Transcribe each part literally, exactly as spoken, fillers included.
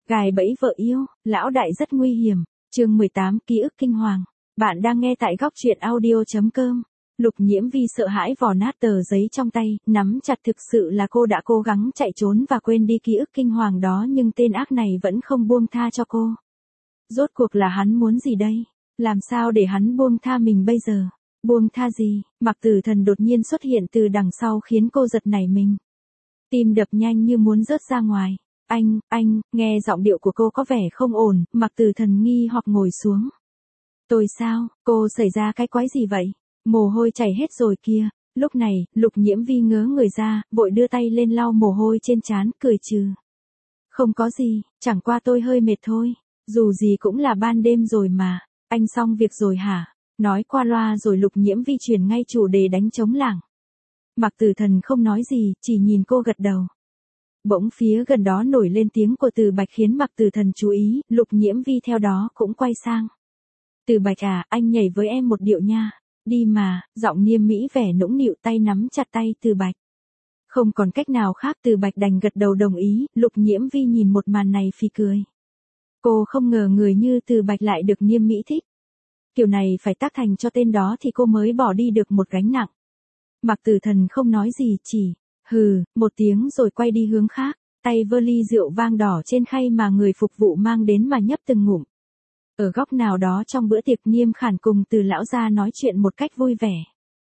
Gài bẫy vợ yêu, lão đại rất nguy hiểm. Chương mười tám, ký ức kinh hoàng. Bạn đang nghe tại góc truyện audio chấm com. Lục Nhiễm Vi sợ hãi vò nát tờ giấy trong tay, nắm chặt. Thực sự là cô đã cố gắng chạy trốn và quên đi ký ức kinh hoàng đó, nhưng tên ác này vẫn không buông tha cho cô. Rốt cuộc là hắn muốn gì đây? Làm sao để hắn buông tha mình bây giờ? Buông tha gì? Mạc Tử Thần đột nhiên xuất hiện từ đằng sau khiến cô giật nảy mình. Tim đập nhanh như muốn rớt ra ngoài. Anh, anh, nghe giọng điệu của cô có vẻ không ổn, Mạc Tử Thần nghi hoặc ngồi xuống. Tôi sao, cô xảy ra cái quái gì vậy? Mồ hôi chảy hết rồi kia. Lúc này, Lục Nhiễm Vi ngớ người ra, vội đưa tay lên lau mồ hôi trên trán, cười trừ. Không có gì, chẳng qua tôi hơi mệt thôi. Dù gì cũng là ban đêm rồi mà. Anh xong việc rồi hả? Nói qua loa rồi Lục Nhiễm Vi chuyển ngay chủ đề đánh trống lảng. Mạc Tử Thần không nói gì, chỉ nhìn cô gật đầu. Bỗng phía gần đó nổi lên tiếng của Từ Bạch khiến Mạc Tử Thần chú ý, Lục Nhiễm Vi theo đó cũng quay sang. Từ Bạch à, anh nhảy với em một điệu nha. Đi mà, giọng Niêm Mỹ vẻ nũng nịu, tay nắm chặt tay Từ Bạch. Không còn cách nào khác, Từ Bạch đành gật đầu đồng ý. Lục Nhiễm Vi nhìn một màn này phì cười. Cô không ngờ người như Từ Bạch lại được Niêm Mỹ thích. Kiểu này phải tác thành cho tên đó thì cô mới bỏ đi được một gánh nặng. Mạc Tử Thần không nói gì, chỉ hừ một tiếng rồi quay đi hướng khác, tay vơ ly rượu vang đỏ trên khay mà người phục vụ mang đến mà nhấp từng ngụm. Ở góc nào đó trong bữa tiệc, Niêm Khản cùng Từ lão gia nói chuyện một cách vui vẻ.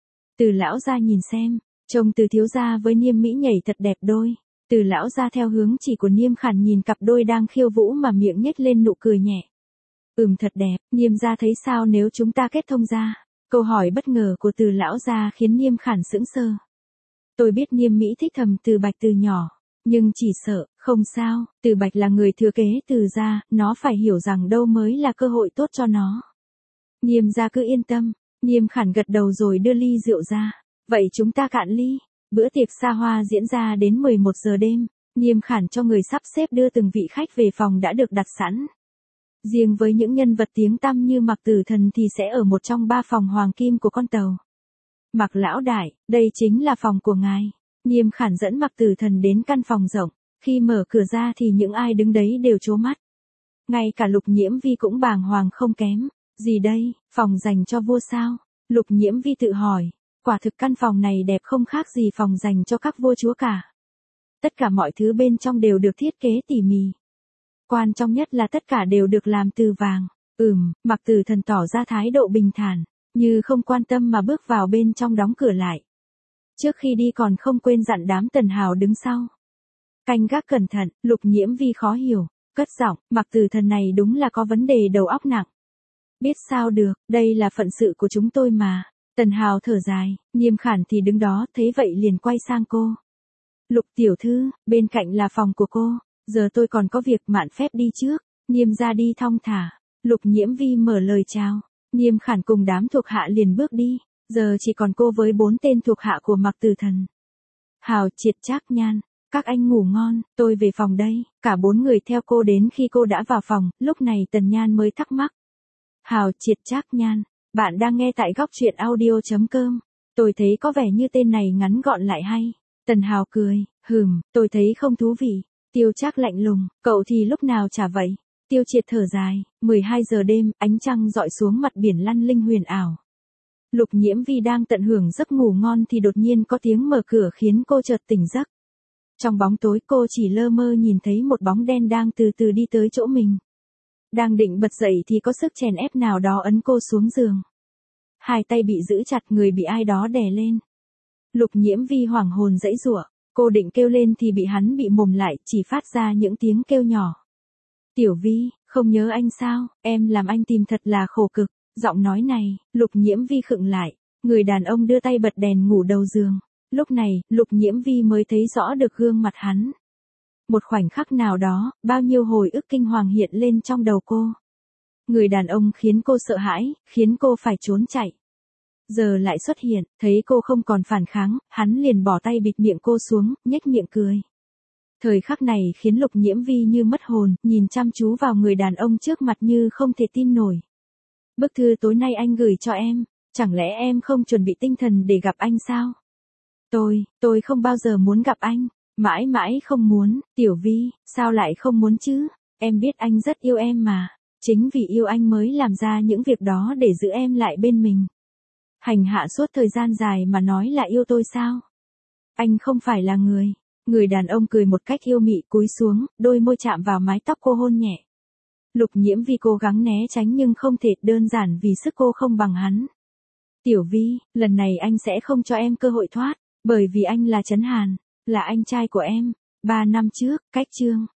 Từ lão gia nhìn xem, trông Từ thiếu gia với Niêm Mỹ nhảy thật đẹp đôi. Từ lão gia theo hướng chỉ của Niêm Khản nhìn cặp đôi đang khiêu vũ mà miệng nhếch lên nụ cười nhẹ. Ừm, thật đẹp. Niêm gia thấy sao nếu chúng ta kết thông ra? Câu hỏi bất ngờ của Từ lão gia khiến Niêm Khản sững sờ. Tôi biết Niêm Mỹ thích Thẩm Từ Bạch từ nhỏ, nhưng chỉ sợ, không sao, Từ Bạch là người thừa kế Từ gia, nó phải hiểu rằng đâu mới là cơ hội tốt cho nó. Niêm gia cứ yên tâm. Niêm Khản gật đầu rồi đưa ly rượu ra. Vậy chúng ta cạn ly. Bữa tiệc xa hoa diễn ra đến mười một giờ đêm, Niêm Khản cho người sắp xếp đưa từng vị khách về phòng đã được đặt sẵn. Riêng với những nhân vật tiếng tăm như Mạc Tử Thần thì sẽ ở một trong ba phòng hoàng kim của con tàu. Mạc lão đại, đây chính là phòng của ngài. Niêm Khản dẫn Mạc Tử Thần đến căn phòng rộng. Khi mở cửa ra thì những ai đứng đấy đều trố mắt. Ngay cả Lục Nhiễm Vi cũng bàng hoàng không kém. Gì đây, phòng dành cho vua sao? Lục Nhiễm Vi tự hỏi. Quả thực căn phòng này đẹp không khác gì phòng dành cho các vua chúa cả. Tất cả mọi thứ bên trong đều được thiết kế tỉ mỉ. Quan trọng nhất là tất cả đều được làm từ vàng. Ừm, Mạc Tử Thần tỏ ra thái độ bình thản, như không quan tâm mà bước vào bên trong, đóng cửa lại. Trước khi đi còn không quên dặn đám Tần Hào đứng sau. Canh gác cẩn thận. Lục Nhiễm Vi khó hiểu, cất giọng, Mạc Tử Thần này đúng là có vấn đề đầu óc nặng. Biết sao được, đây là phận sự của chúng tôi mà. Tần Hào thở dài, Niêm Khản thì đứng đó, thấy vậy liền quay sang cô. Lục tiểu thư, bên cạnh là phòng của cô, giờ tôi còn có việc, mạn phép đi trước. Niêm ra đi thong thả. Lục Nhiễm Vi mở lời chào. Niêm Khản cùng đám thuộc hạ liền bước đi, giờ chỉ còn cô với bốn tên thuộc hạ của Mạc Tử Thần. Hào, Triệt, Trác Nhan, các anh ngủ ngon, tôi về phòng đây. Cả bốn người theo cô đến khi cô đã vào phòng, lúc này Tần Nhan mới thắc mắc. Hào, Triệt, Trác Nhan, bạn đang nghe tại góc truyện audio chấm com. Tôi thấy có vẻ như tên này ngắn gọn lại hay. Tần Hào cười, hừm, tôi thấy không thú vị. Tiêu Trác lạnh lùng, cậu thì lúc nào chả vậy. Tiêu Triệt thở dài, mười hai giờ đêm, ánh trăng dọi xuống mặt biển lăn linh huyền ảo. Lục Nhiễm Vi đang tận hưởng giấc ngủ ngon thì đột nhiên có tiếng mở cửa khiến cô chợt tỉnh giấc. Trong bóng tối cô chỉ lơ mơ nhìn thấy một bóng đen đang từ từ đi tới chỗ mình. Đang định bật dậy thì có sức chèn ép nào đó ấn cô xuống giường. Hai tay bị giữ chặt, người bị ai đó đè lên. Lục Nhiễm Vi hoảng hồn giãy giụa, cô định kêu lên thì bị hắn bị mồm lại, chỉ phát ra những tiếng kêu nhỏ. Tiểu Vi, không nhớ anh sao, em làm anh tìm thật là khổ cực. Giọng nói này, Lục Nhiễm Vi khựng lại, người đàn ông đưa tay bật đèn ngủ đầu giường. Lúc này, Lục Nhiễm Vi mới thấy rõ được gương mặt hắn. Một khoảnh khắc nào đó, bao nhiêu hồi ức kinh hoàng hiện lên trong đầu cô. Người đàn ông khiến cô sợ hãi, khiến cô phải trốn chạy. Giờ lại xuất hiện, thấy cô không còn phản kháng, hắn liền bỏ tay bịt miệng cô xuống, nhếch miệng cười. Thời khắc này khiến Lục Nhiễm Vi như mất hồn, nhìn chăm chú vào người đàn ông trước mặt như không thể tin nổi. Bức thư tối nay anh gửi cho em, chẳng lẽ em không chuẩn bị tinh thần để gặp anh sao? Tôi, tôi không bao giờ muốn gặp anh, mãi mãi không muốn. Tiểu Vi, sao lại không muốn chứ? Em biết anh rất yêu em mà. Chính vì yêu anh mới làm ra những việc đó để giữ em lại bên mình. Hành hạ suốt thời gian dài mà nói là yêu tôi sao? Anh không phải là người. Người đàn ông cười một cách yêu mị cúi xuống, đôi môi chạm vào mái tóc cô hôn nhẹ. Lục Nhiễm Vi cố gắng né tránh nhưng không thể, đơn giản vì sức cô không bằng hắn. Tiểu Vi, lần này anh sẽ không cho em cơ hội thoát, bởi vì anh là Trấn Hàn, là anh trai của em. Ba năm trước, cách chương